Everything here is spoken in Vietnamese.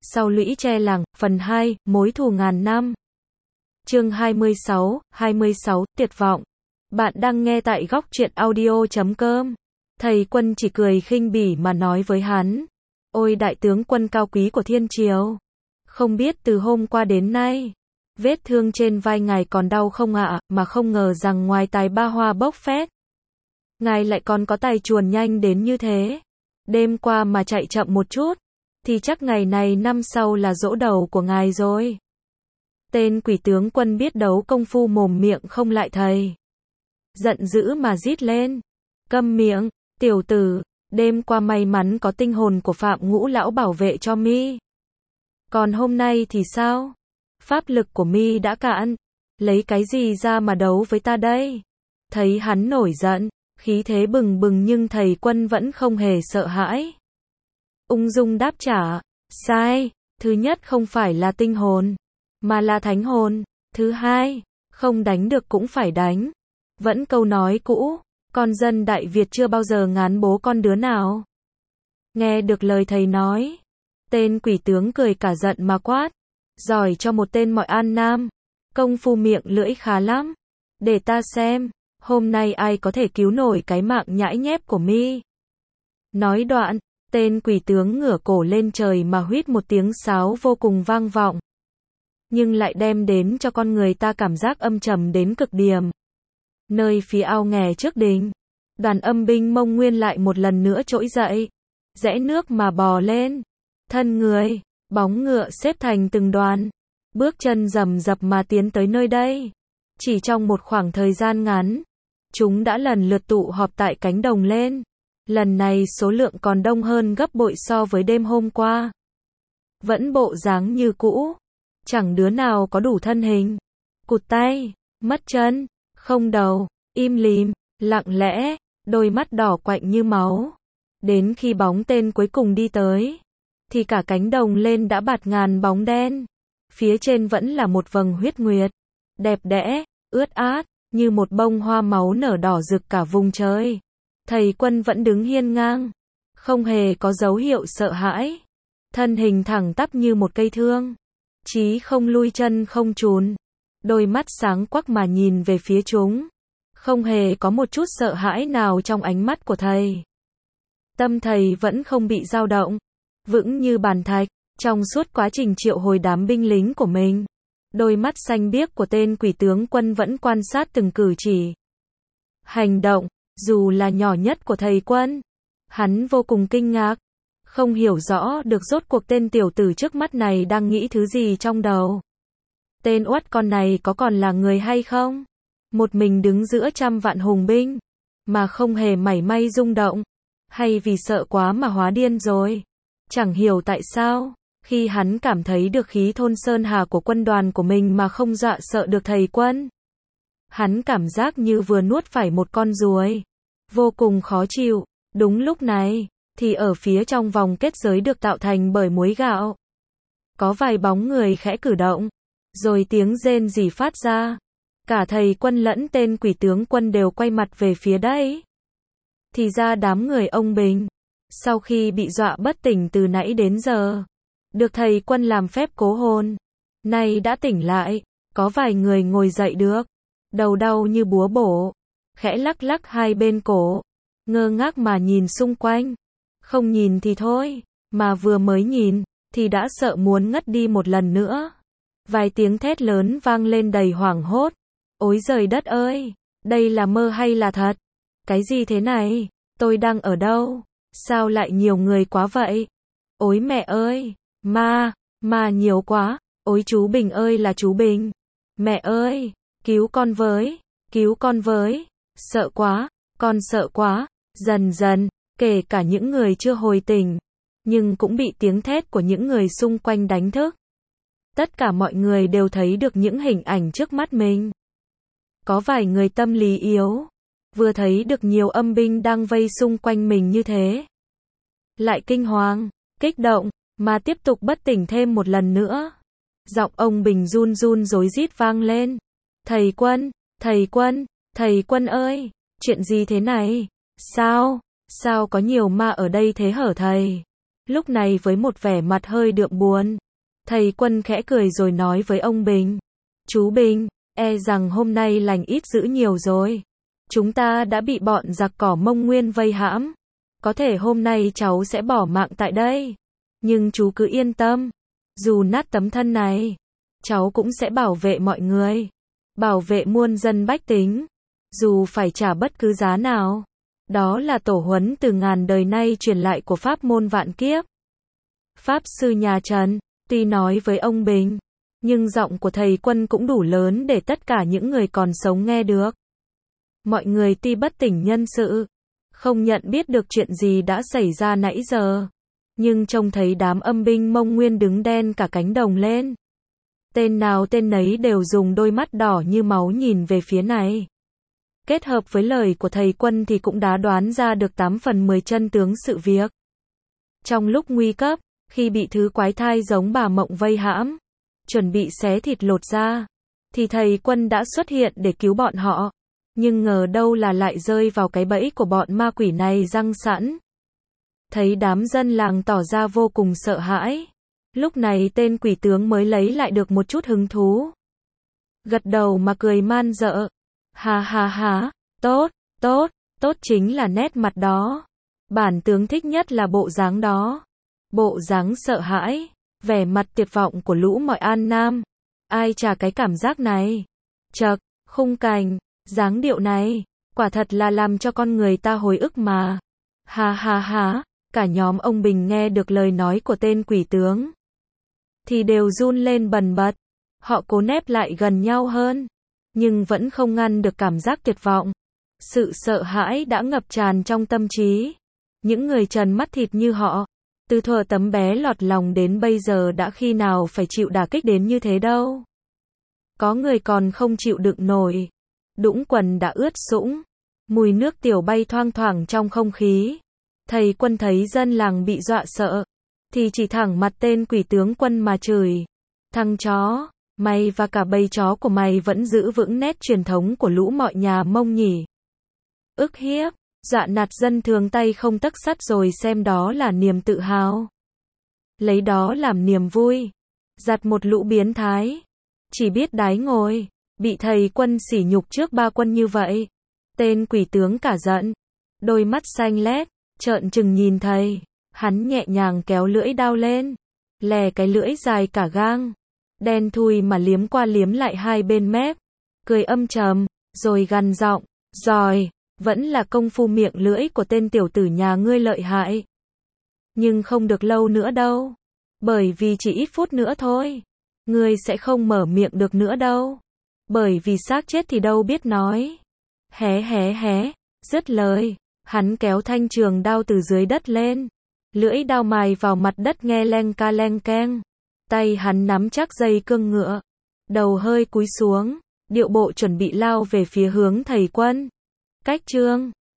Sau lũy tre làng, phần 2, mối thù ngàn năm. Chương 26, tuyệt vọng. Bạn đang nghe tại góc truyện audio.com. Thầy Quân chỉ cười khinh bỉ mà nói với hắn. Ôi đại tướng quân cao quý của thiên triều. Không biết từ hôm qua đến nay, vết thương trên vai ngài còn đau không ạ, mà không ngờ rằng ngoài tài ba hoa bốc phét, ngài lại còn có tài chuồn nhanh đến như thế. Đêm qua mà chạy chậm một chút, thì chắc ngày này năm sau là giỗ đầu của ngài rồi. Tên quỷ tướng quân biết đấu công phu mồm miệng không lại thầy. Giận dữ mà rít lên. Câm miệng, tiểu tử, đêm qua may mắn có tinh hồn của Phạm Ngũ lão bảo vệ cho mi. Còn hôm nay thì sao? Pháp lực của mi đã cạn. Lấy cái gì ra mà đấu với ta đây? Thấy hắn nổi giận, khí thế bừng bừng nhưng thầy Quân vẫn không hề sợ hãi. Ung dung đáp trả, sai, thứ nhất không phải là tinh hồn, mà là thánh hồn, thứ hai, không đánh được cũng phải đánh. Vẫn câu nói cũ, con dân Đại Việt chưa bao giờ ngán bố con đứa nào. Nghe được lời thầy nói, tên quỷ tướng cười cả giận mà quát, giỏi cho một tên mọi an nam, công phu miệng lưỡi khá lắm, để ta xem, hôm nay ai có thể cứu nổi cái mạng nhãi nhép của mi. Nói đoạn, tên quỷ tướng ngửa cổ lên trời mà huýt một tiếng sáo vô cùng vang vọng, nhưng lại đem đến cho con người ta cảm giác âm trầm đến cực điểm. Nơi phía ao nghè trước đình, đoàn âm binh Mông Nguyên lại một lần nữa trỗi dậy, rẽ nước mà bò lên, thân người, bóng ngựa xếp thành từng đoàn, bước chân rầm rập mà tiến tới nơi đây. Chỉ trong một khoảng thời gian ngắn, chúng đã lần lượt tụ họp tại cánh đồng lên. Lần này số lượng còn đông hơn gấp bội so với đêm hôm qua. Vẫn bộ dáng như cũ, chẳng đứa nào có đủ thân hình, cụt tay, mất chân, không đầu, im lìm, lặng lẽ, đôi mắt đỏ quạnh như máu. Đến khi bóng tên cuối cùng đi tới, thì cả cánh đồng lên đã bạt ngàn bóng đen. Phía trên vẫn là một vầng huyết nguyệt, đẹp đẽ, ướt át, như một bông hoa máu nở đỏ rực cả vùng trời. Thầy Quân vẫn đứng hiên ngang, không hề có dấu hiệu sợ hãi. Thân hình thẳng tắp như một cây thương, chí không lui chân không chùn. Đôi mắt sáng quắc mà nhìn về phía chúng, không hề có một chút sợ hãi nào trong ánh mắt của thầy. Tâm thầy vẫn không bị dao động, vững như bàn thạch. Trong suốt quá trình triệu hồi đám binh lính của mình, đôi mắt xanh biếc của tên quỷ tướng quân vẫn quan sát từng cử chỉ, hành động, dù là nhỏ nhất của thầy Quân. Hắn vô cùng kinh ngạc, không hiểu rõ được rốt cuộc tên tiểu tử trước mắt này đang nghĩ thứ gì trong đầu. Tên uất con này có còn là người hay không? Một mình đứng giữa trăm vạn hùng binh, mà không hề mảy may rung động, hay vì sợ quá mà hóa điên rồi? Chẳng hiểu tại sao, khi hắn cảm thấy được khí thôn sơn hà của quân đoàn của mình mà không dọa sợ được thầy Quân. Hắn cảm giác như vừa nuốt phải một con ruồi, vô cùng khó chịu. Đúng lúc này, thì ở phía trong vòng kết giới được tạo thành bởi muối gạo, có vài bóng người khẽ cử động, rồi tiếng rên rỉ phát ra. Cả thầy Quân lẫn tên quỷ tướng quân đều quay mặt về phía đấy. Thì ra đám người ông Bình, sau khi bị dọa bất tỉnh từ nãy đến giờ, được thầy Quân làm phép cố hồn, nay đã tỉnh lại. Có vài người ngồi dậy được, đầu đau như búa bổ, khẽ lắc lắc hai bên cổ, ngơ ngác mà nhìn xung quanh. Không nhìn thì thôi, mà vừa mới nhìn, thì đã sợ muốn ngất đi một lần nữa. Vài tiếng thét lớn vang lên đầy hoảng hốt. Ôi giời đất ơi, đây là mơ hay là thật? Cái gì thế này? Tôi đang ở đâu? Sao lại nhiều người quá vậy? Ôi mẹ ơi, ma nhiều quá. Ôi chú Bình ơi là chú Bình. Mẹ ơi, cứu con với. Sợ quá, con sợ quá. Dần dần, kể cả những người chưa hồi tỉnh, nhưng cũng bị tiếng thét của những người xung quanh đánh thức. Tất cả mọi người đều thấy được những hình ảnh trước mắt mình. Có vài người tâm lý yếu, vừa thấy được nhiều âm binh đang vây xung quanh mình như thế, lại kinh hoàng, kích động, mà tiếp tục bất tỉnh thêm một lần nữa. Giọng ông Bình run run rối rít vang lên. Thầy Quân ơi, chuyện gì thế này? Sao có nhiều ma ở đây thế hở thầy? Lúc này với một vẻ mặt hơi đượm buồn, thầy Quân khẽ cười rồi nói với ông Bình. Chú Bình, e rằng hôm nay lành ít dữ nhiều rồi. Chúng ta đã bị bọn giặc cỏ Mông Nguyên vây hãm. Có thể hôm nay cháu sẽ bỏ mạng tại đây. Nhưng chú cứ yên tâm. Dù nát tấm thân này, cháu cũng sẽ bảo vệ mọi người. Bảo vệ muôn dân bách tính. Dù phải trả bất cứ giá nào. Đó là tổ huấn từ ngàn đời nay truyền lại của pháp môn vạn kiếp. Pháp sư nhà Trần, tuy nói với ông Bình, nhưng giọng của thầy Quân cũng đủ lớn để tất cả những người còn sống nghe được. Mọi người tuy bất tỉnh nhân sự, không nhận biết được chuyện gì đã xảy ra nãy giờ, nhưng trông thấy đám âm binh Mông Nguyên đứng đen cả cánh đồng lên. Tên nào tên nấy đều dùng đôi mắt đỏ như máu nhìn về phía này. Kết hợp với lời của thầy Quân thì cũng đã đoán ra được 8 phần 10 chân tướng sự việc. Trong lúc nguy cấp, khi bị thứ quái thai giống bà Mộng vây hãm, chuẩn bị xé thịt lột da, thì thầy Quân đã xuất hiện để cứu bọn họ. Nhưng ngờ đâu là lại rơi vào cái bẫy của bọn ma quỷ này giăng sẵn. Thấy đám dân làng tỏ ra vô cùng sợ hãi. Lúc này tên quỷ tướng mới lấy lại được một chút hứng thú. Gật đầu mà cười man dợ. Ha ha ha, tốt, tốt, tốt chính là nét mặt đó. Bản tướng thích nhất là bộ dáng đó. Bộ dáng sợ hãi, vẻ mặt tuyệt vọng của lũ mọi An Nam. Ai trả cái cảm giác này? Chậc, khung cảnh, dáng điệu này, quả thật là làm cho con người ta hồi ức mà. Ha ha ha, cả nhóm ông Bình nghe được lời nói của tên quỷ tướng thì đều run lên bần bật. Họ cố nép lại gần nhau hơn, nhưng vẫn không ngăn được cảm giác tuyệt vọng. Sự sợ hãi đã ngập tràn trong tâm trí. Những người trần mắt thịt như họ, từ thuở tấm bé lọt lòng đến bây giờ đã khi nào phải chịu đả kích đến như thế đâu. Có người còn không chịu đựng nổi. Đũng quần đã ướt sũng. Mùi nước tiểu bay thoang thoảng trong không khí. Thầy Quân thấy dân làng bị dọa sợ, thì chỉ thẳng mặt tên quỷ tướng Quân mà chửi. Thằng chó, mày và cả bầy chó của mày vẫn giữ vững nét truyền thống của lũ mọi nhà Mông nhỉ. Ức hiếp, dọa nạt dân thường tay không tấc sắt rồi xem đó là niềm tự hào. Lấy đó làm niềm vui. Giặt một lũ biến thái. Chỉ biết đái ngồi. Bị thầy Quân sỉ nhục trước ba quân như vậy. Tên quỷ tướng cả giận. Đôi mắt xanh lét, trợn trừng nhìn thầy. Hắn nhẹ nhàng kéo lưỡi đao lên. Lè cái lưỡi dài cả gang. Đen thui mà liếm qua liếm lại hai bên mép. Cười âm trầm, rồi gằn giọng. Rồi, vẫn là công phu miệng lưỡi của tên tiểu tử nhà ngươi lợi hại. Nhưng không được lâu nữa đâu. Bởi vì chỉ ít phút nữa thôi. Ngươi sẽ không mở miệng được nữa đâu. Bởi vì xác chết thì đâu biết nói. Hé hé hé, dứt lời, hắn kéo thanh trường đao từ dưới đất lên. Lưỡi đao mài vào mặt đất nghe leng ca leng keng. Tay hắn nắm chắc dây cương ngựa. Đầu hơi cúi xuống, điệu bộ chuẩn bị lao về phía hướng thầy Quân. Cách chương